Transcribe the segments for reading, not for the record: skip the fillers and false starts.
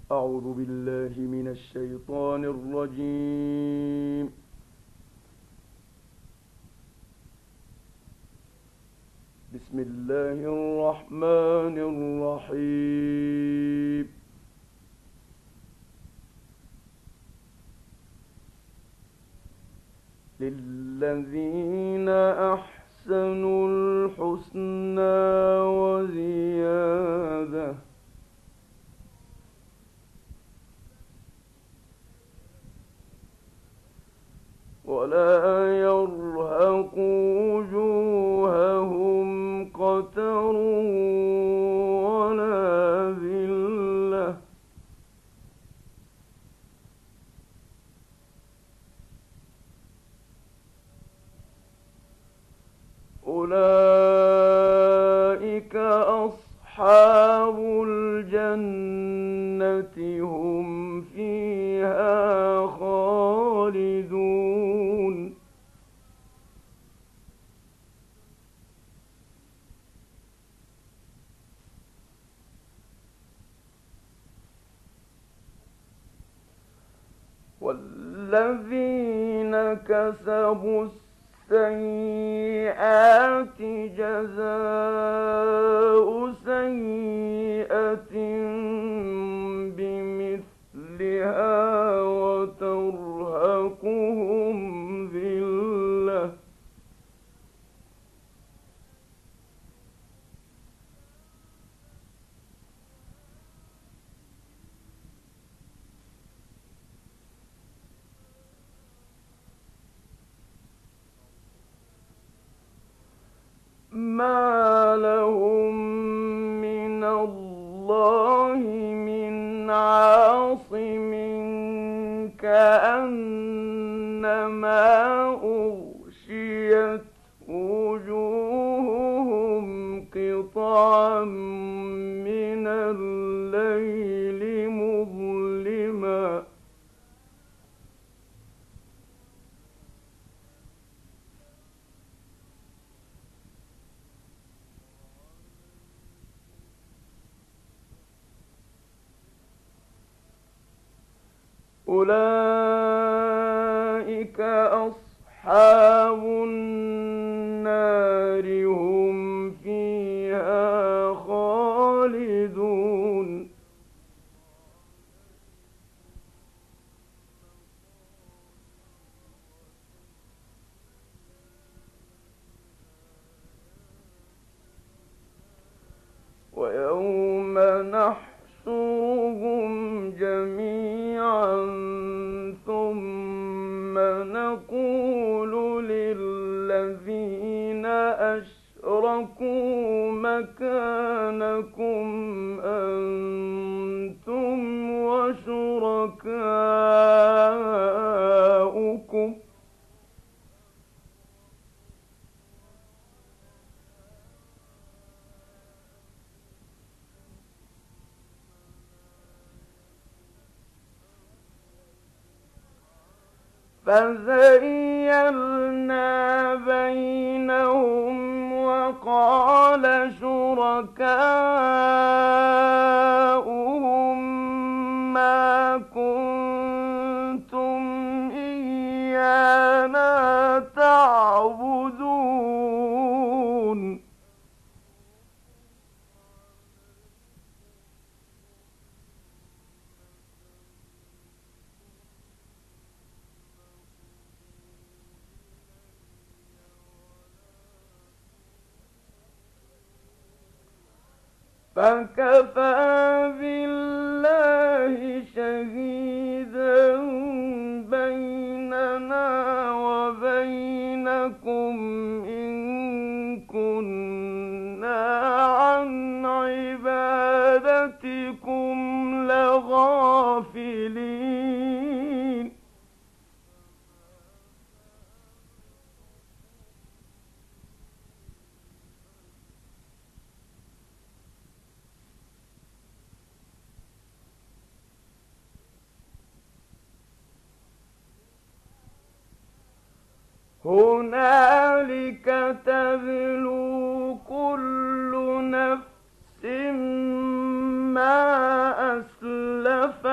أعوذ بالله من الشيطان الرجيم. بسم الله الرحمن الرحيم. للذين أحسنوا الحسنى وزيادة ولا يرهق وجوههم قتر ولا ذلة أولئك أصحاب الجنة هم فيها خالدون. والذين كسبوا السيئات جزاء سيئة بمثلها وترهقهم ذلة ما لهم من الله من عاصم كأنما أغشيت وجوههم قطعا من الليل مظلما أولئك أصحاب النار هم فيها خالدون. ويوم نحشرهم جميعا ثم نقول للذين أشركوا مكانكم أنتم وشركاؤكم فزيّلنا بينهم وقال شركاؤهم ما كنتم إيانا تعبدون فكفى بالله شهيدا بيننا وبينكم إن كنا عن عبادتكم لغافلين. هنالك تبلو كل نفس ما أسلفت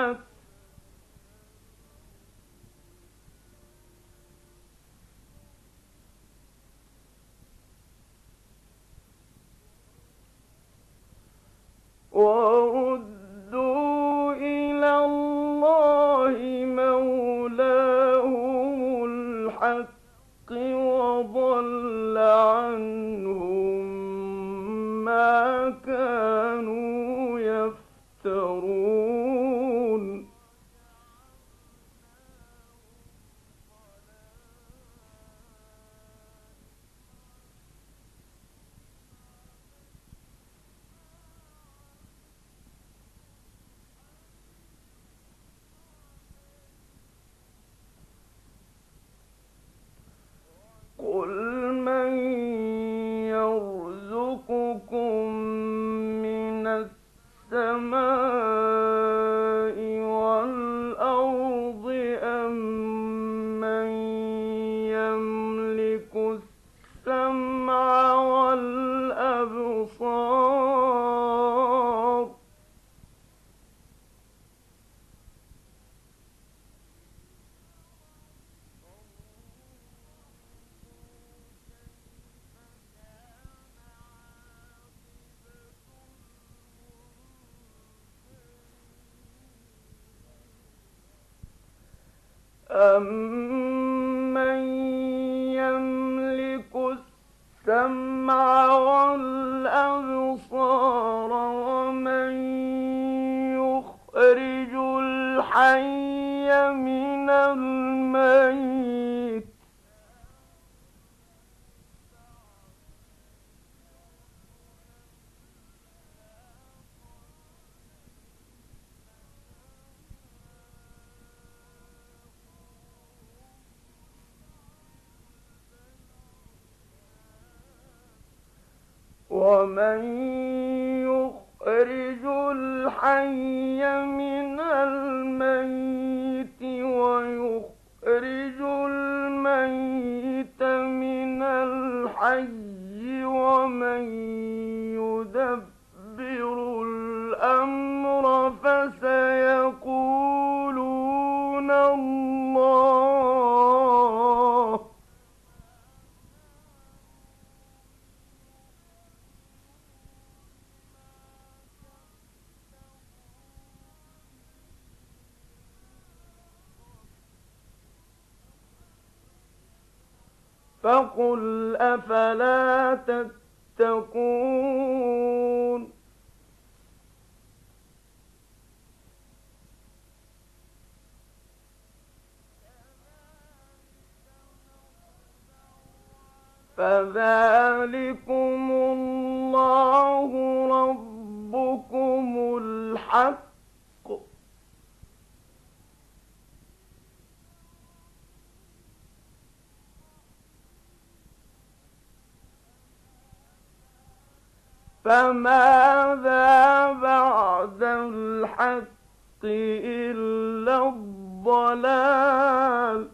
عنهم ما كانوا يفترون قل من يرزقكم من السماء والأرض أم من يملك السمع والأبصار أَمَّن يَمْلِكُ السَّمْعَ وَالْأَبْصَارَ وَمَن يُخْرِجُ الْحَيَّ مِنَ الْمَيِّتِ وَمَن يُخْرِجُ الْحَيَّ مِنَ الْمَيِّتِ وَيُخْرِجُ الْمَيِّتَ مِنَ الْحَيِّ وَمَن يُدَبِّرُ الْأَمْرَ فَسَيَقُولُونَ اللَّهُ فَقُلْ أَفَلَا تَتَّقُونَ فَذَلِكُمُ اللَّهُ رَبُّكُمُ الْحَقُّ فَمَاذَا بَعْدَ الْحَقِّ إِلَّا الضَّلَالُ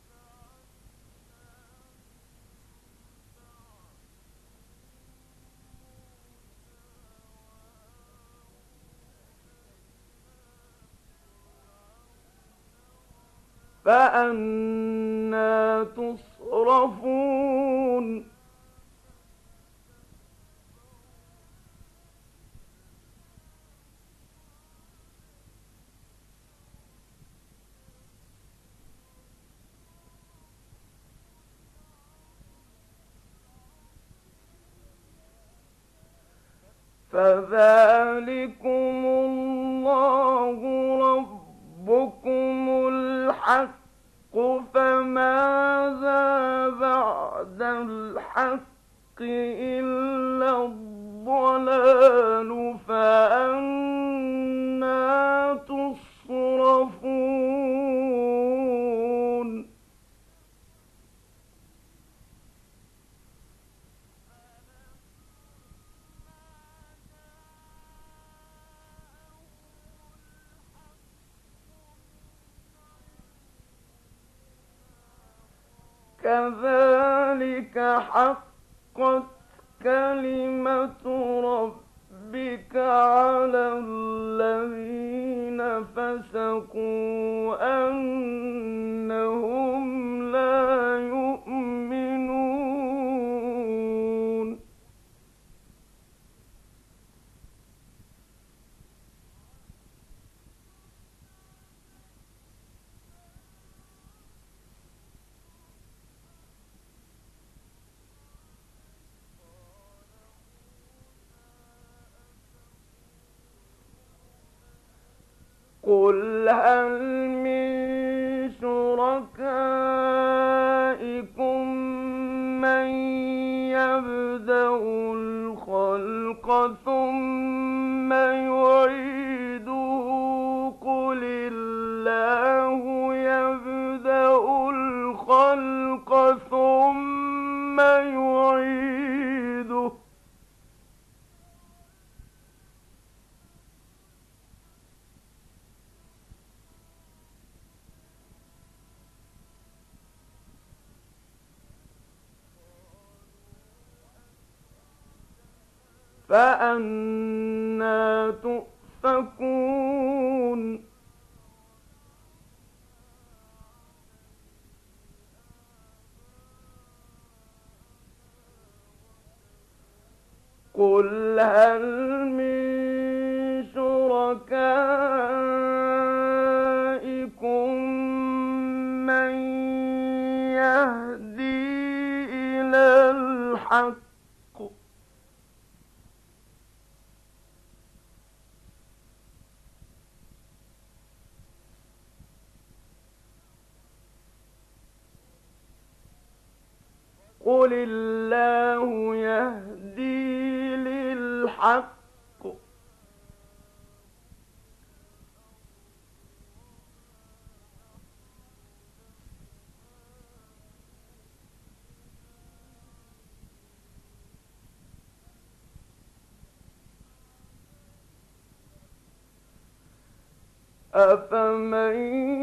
فَأَنَّىٰ تُصْرَفُونَ فَذَلِكُمُ اللَّهُ رَبُّكُمُ الْحَقُّ فَمَاذَا بَعْدَ الْحَقِّ إِلَّا الضَّلَالُ فَأَنَّىٰ تُصْرَفُونَ كَذَٰلِكَ حَقَّتْ كَلِمَةُ رَبِّكَ عَلَى الَّذِينَ فَسَقُوا أَنَّهُمْ لَا يُؤْمِنُونَ قل هل من شركائكم من يبدأ الخلق ثم يعيده قل الله يبدأ الخلق ثم يعيده فأنى تؤفكون قل هل من شركائكم من يهدي إلى الحق قل الله يهدي للحق أفمن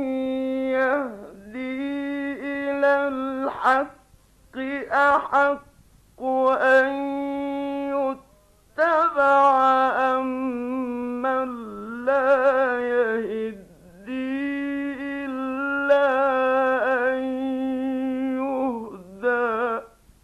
يهدي إلى الحق أحق أن يتبع أمن لا يهدي إلا أن يهدى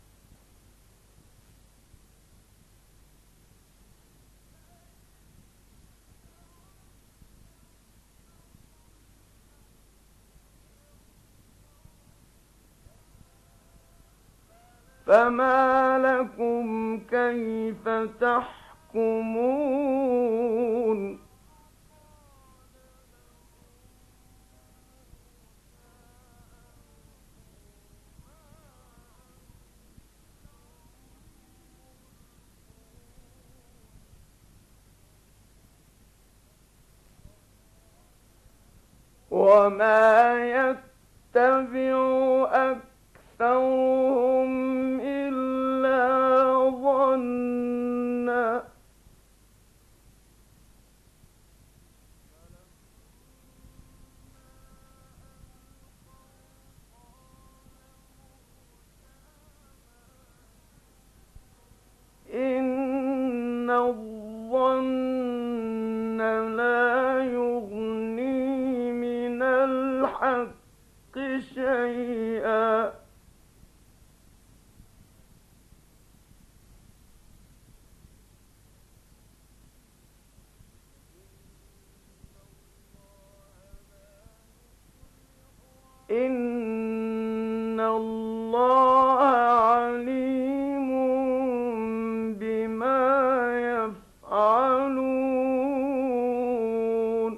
فما لكم كيف تحكمون وما يتبع أكثرهم إلا ظنا إن الظن لا يغني من الحق شيئا إن الله عليم بما يفعلون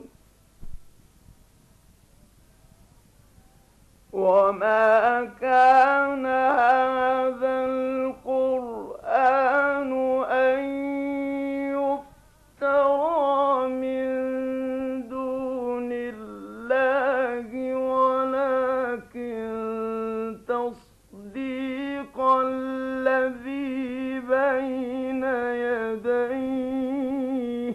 وما كان هذا القرآن أن يفترى من دون الله ولكن تصديق الذي بين يديه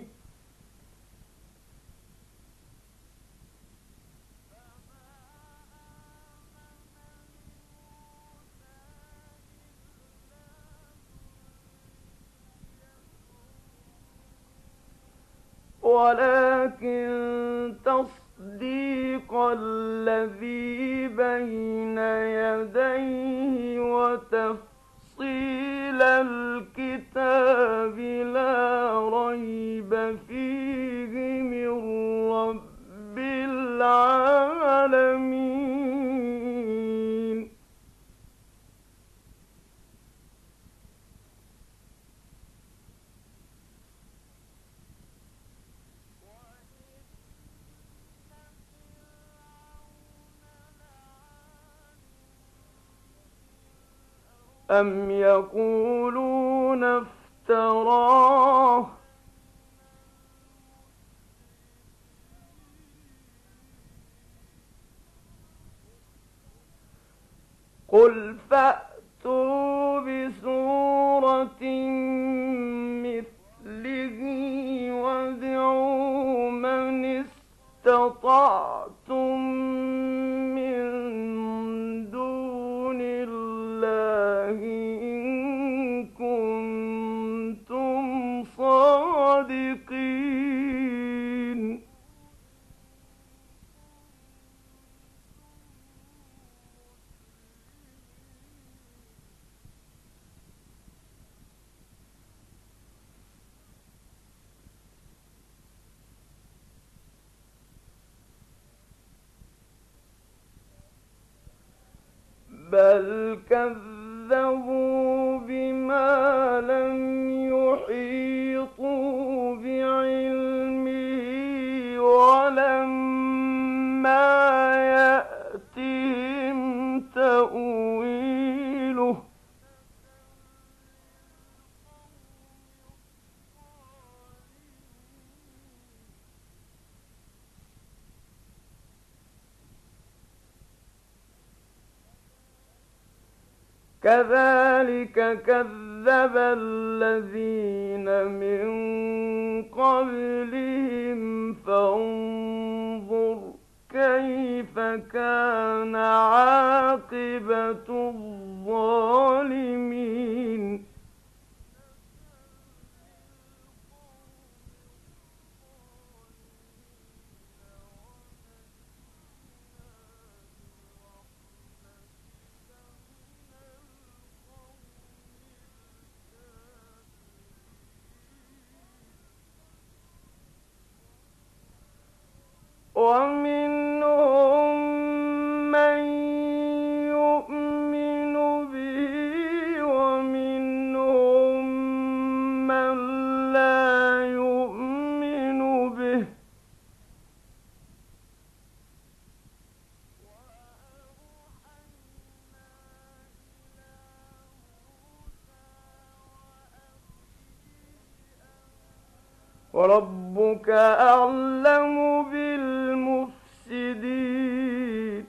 ولكن تصديق الذي بين يديه وتفصيل الكتاب لا ريب فيه من رب العالمين أم يقولون افتراه قل فأتوا بسورة مثله وادعوا من استطعتم من دون الله إن كنتم صادقين. بل كذبوا بما لم يحيطوا بعلمه ولما يأتهم تأويله كذلك كذب الذين من قبلهم فانظر كيف كان عاقبة الظالمين. ومنهم من يؤمن به ومنهم من لا يؤمن به وربك أعلم بالمفسدين.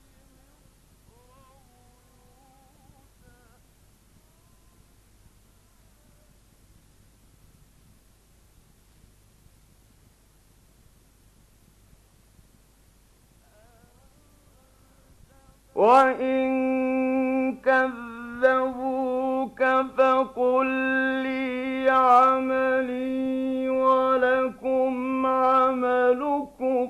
وإن كذبوك فقل لي عملي ولكم عملكم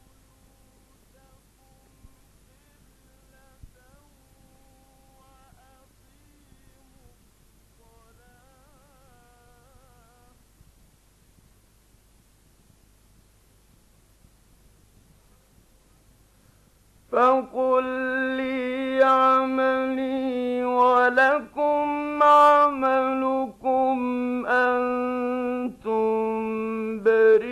فقل لي عملي ولكم عملكم أنتم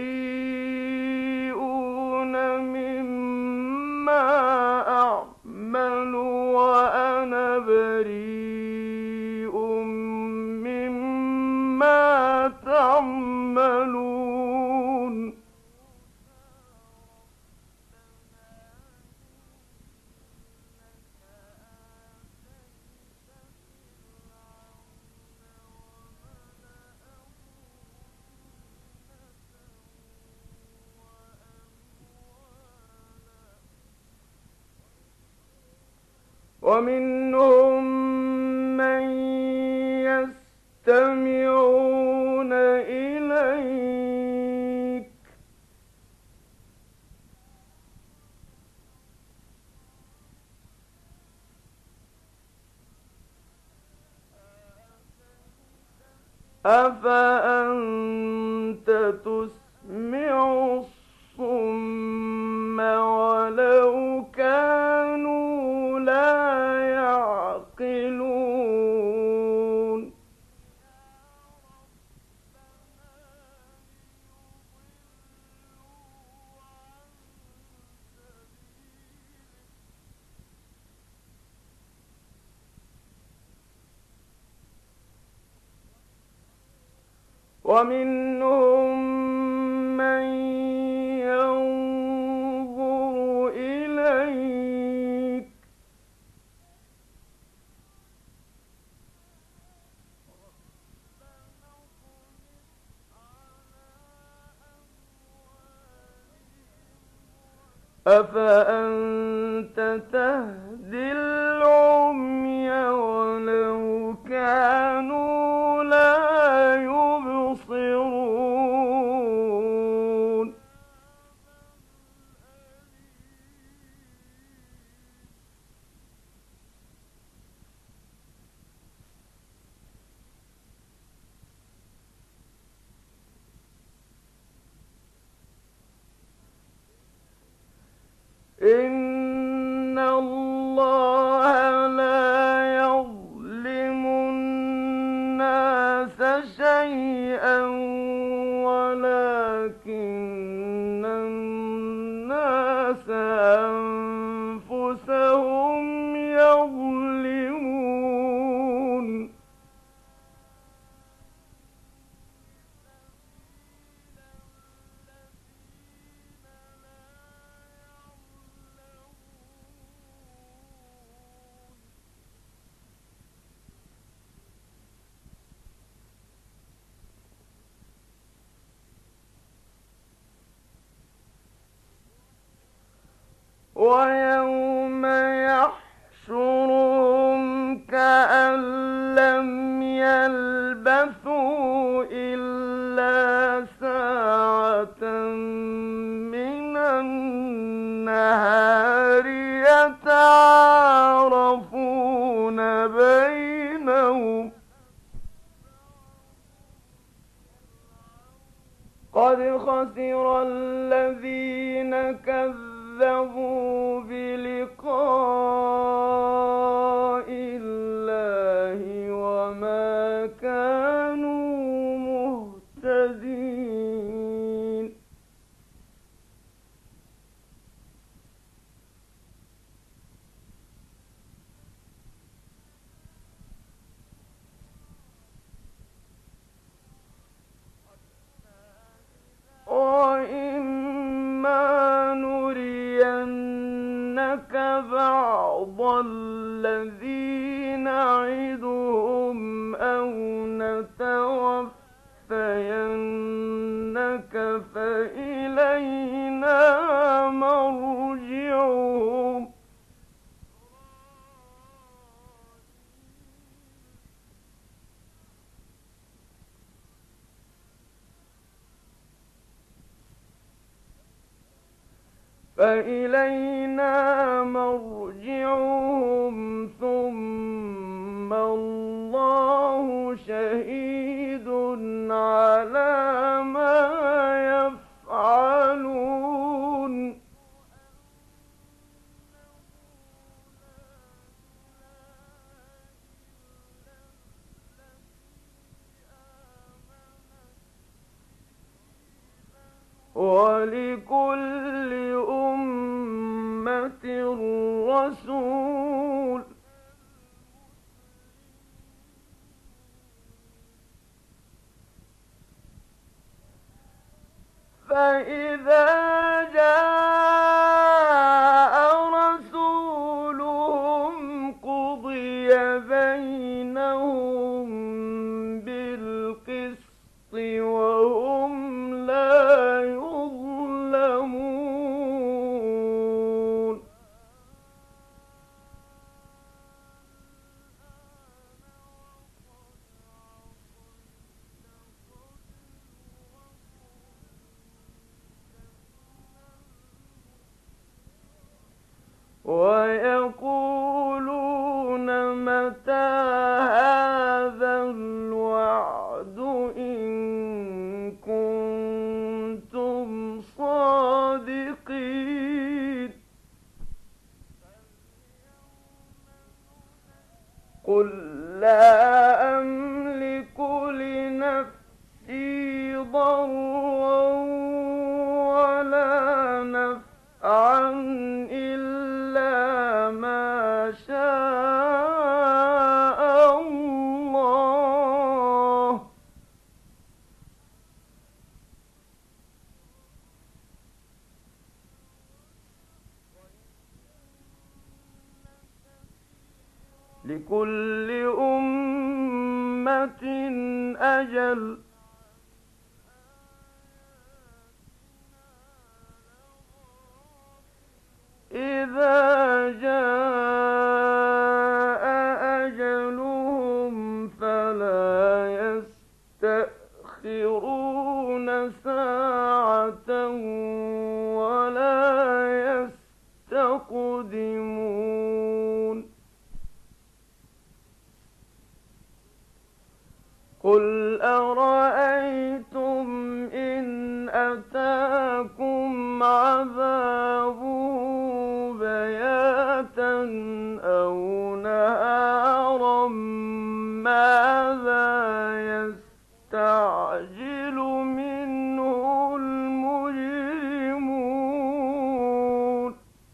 بريئون مما أعمل وأنا بريء مما تعملون. ومنهم من يستمعون إليك أفأنت تسمع الصم ولو كانوا لا يعقلون. ومنهم من ينظر إليك أفأنت تهدي العمي ولو كانوا لا يبصرون إن الله لا يظلم الناس شيئا ولكن الناس أنفسهم يظلمون ويوم يحشرهم كأن لم يلبثوا إلا ساعة من النهار يتعارفون بينهم قد خسر الذين كذبوا بلقاء الله وما كانوا مهتدين وإما نرينك بعض الذي نعدهم أو نتوفينك فإلينا مرجعهم ثم الله شهيد على ما يفعلون ولكل أمة رسول فإذا جاء رسولهم قضي بينهم بالقسط وهم لا يظلمون ويقولون متى هذا الوعد إن كنتم صادقين قل لا أملك لنفسي ضرا ولا نفعا إلا ما شاء الله لكل أمة أجل إذا جاء أجلهم فلا يستأخرون ساعة ولا يستقدمون قل أرأيتم إن أتاكم عذابه بياتا أو نهارا ماذا يستعجل منه المجرمون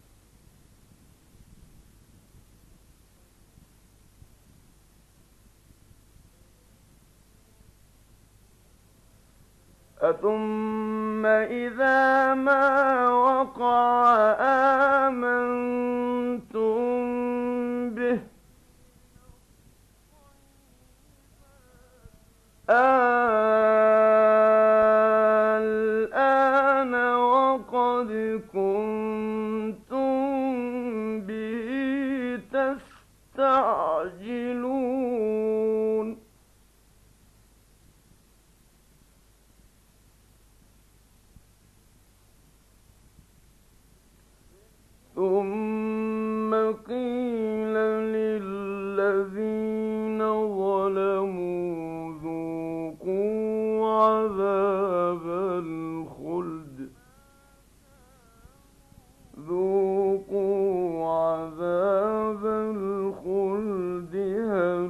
أثم إذا ما وقع آمنتم به الآن وقد كنتم به تستعجلون ثم قيل للذين ظلموا ذوقوا عذاب الخلد هل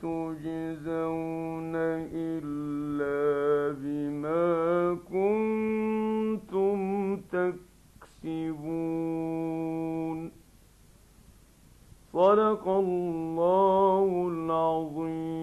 تجزون إلا بما كنتم تكسبون صدق الله العظيم.